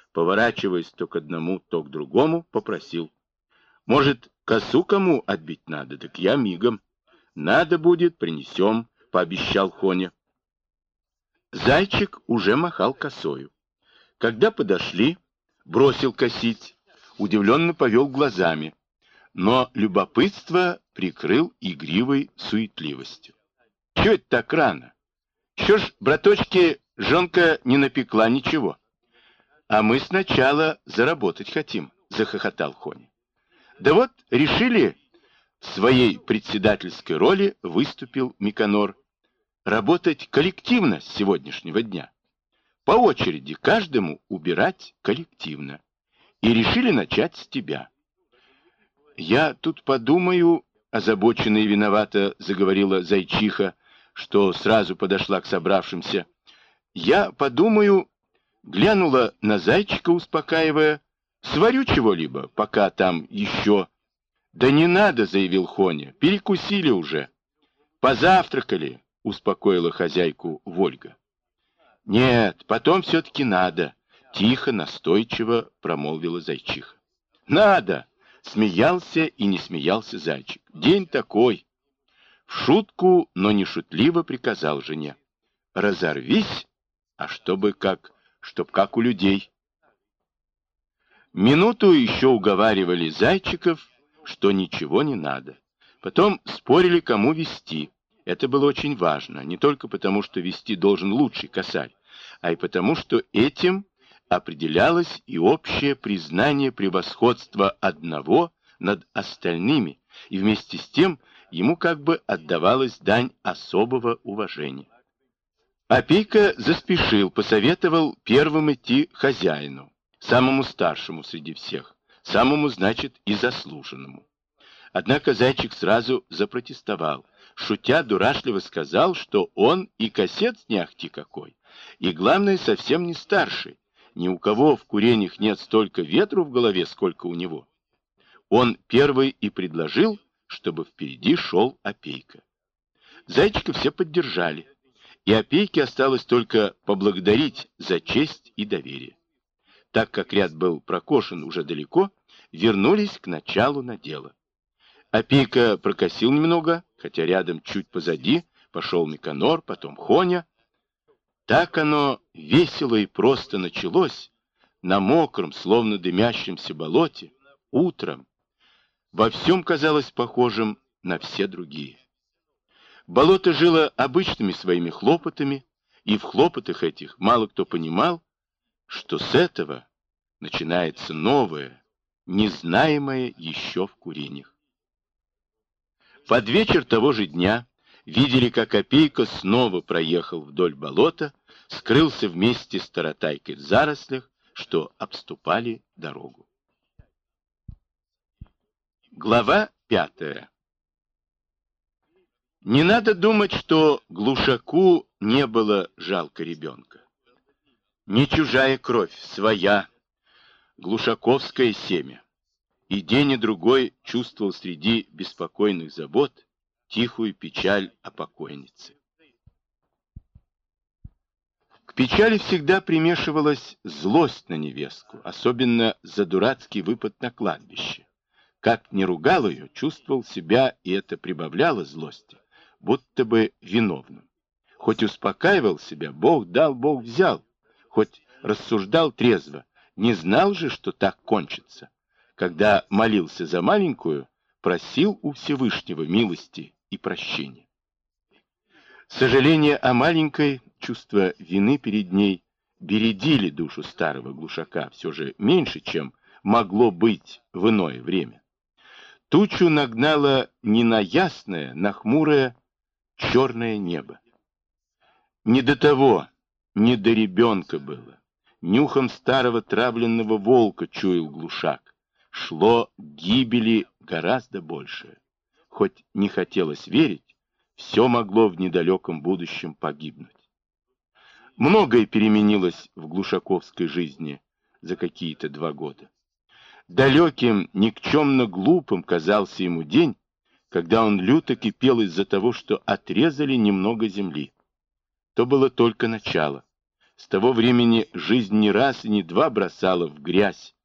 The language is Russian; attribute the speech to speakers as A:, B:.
A: поворачиваясь то к одному, то к другому, попросил. Может, косу кому отбить надо, так я мигом. Надо будет, принесем, пообещал Хоня. Зайчик уже махал косою. Когда подошли, бросил косить, удивленно повел глазами, но любопытство прикрыл игривой суетливостью. Чё это так рано? Еще ж, браточки, жонка не напекла ничего. А мы сначала заработать хотим, захохотал Хоня. Да вот, решили, в своей председательской роли выступил Миконор, работать коллективно с сегодняшнего дня. По очереди каждому убирать коллективно. И решили начать с тебя. Я тут подумаю, озабоченно и виновато заговорила Зайчиха, что сразу подошла к собравшимся. Я подумаю, глянула на Зайчика, успокаивая, сварю чего-либо, пока там еще. Да не надо, заявил Хоня, перекусили уже. Позавтракали, успокоила хозяйку Вольга. Нет, потом все-таки надо, тихо, настойчиво промолвила Зайчиха. Надо, смеялся и не смеялся Зайчик. День такой. В шутку, но не шутливо приказал жене. Разорвись, а чтоб как у людей. Минуту еще уговаривали Зайчиков, что ничего не надо. Потом спорили, кому вести. Это было очень важно, не только потому, что вести должен лучший косарь, а и потому, что этим определялось и общее признание превосходства одного над остальными, и вместе с тем ему как бы отдавалась дань особого уважения. Опейка заспешил, посоветовал первым идти хозяину, самому старшему среди всех, самому, значит, и заслуженному. Однако Зайчик сразу запротестовал, шутя дурашливо сказал, что он и косец не ахти какой, и, главное, совсем не старший, ни у кого в курениях нет столько ветру в голове, сколько у него. Он первый и предложил, чтобы впереди шел Опейка. Зайчика все поддержали, и Опейке осталось только поблагодарить за честь и доверие. Так как ряд был прокошен уже далеко, вернулись к началу надела. Опейка прокосил немного, хотя рядом чуть позади пошел Миконор, потом Хоня. Так оно весело и просто началось на мокром, словно дымящемся болоте, утром. Во всем казалось похожим на все другие. Болото жило обычными своими хлопотами, и в хлопотах этих мало кто понимал, что с этого начинается новое, незнаемое еще в курениях. Под вечер того же дня видели, как Опейка снова проехал вдоль болота, скрылся вместе с таратайкой в зарослях, что обступали дорогу. Глава 5. Не надо думать, что Глушаку не было жалко ребенка. Не чужая кровь, своя, глушаковское семя. И день и другой чувствовал среди беспокойных забот тихую печаль о покойнице. К печали всегда примешивалась злость на невестку, особенно за дурацкий выпад на кладбище. Как ни ругал ее, чувствовал себя, и это прибавляло злости, будто бы виновным. Хоть успокаивал себя, Бог дал, Бог взял, хоть рассуждал трезво, не знал же, что так кончится. Когда молился за маленькую, просил у Всевышнего милости и прощения. Сожаление о маленькой, чувство вины перед ней бередили душу старого Глушака все же меньше, чем могло быть в иное время. Тучу нагнало не на ясное, на хмурое, черное небо. Не до того, не до ребенка было. Нюхом старого травленного волка чуял Глушак. Шло к гибели гораздо большее. Хоть не хотелось верить, все могло в недалеком будущем погибнуть. Многое переменилось в глушаковской жизни за какие-то 2 года. Далеким, никчемно глупым казался ему день, когда он люто кипел из-за того, что отрезали немного земли. То было только начало. С того времени жизнь не раз и не два бросала в грязь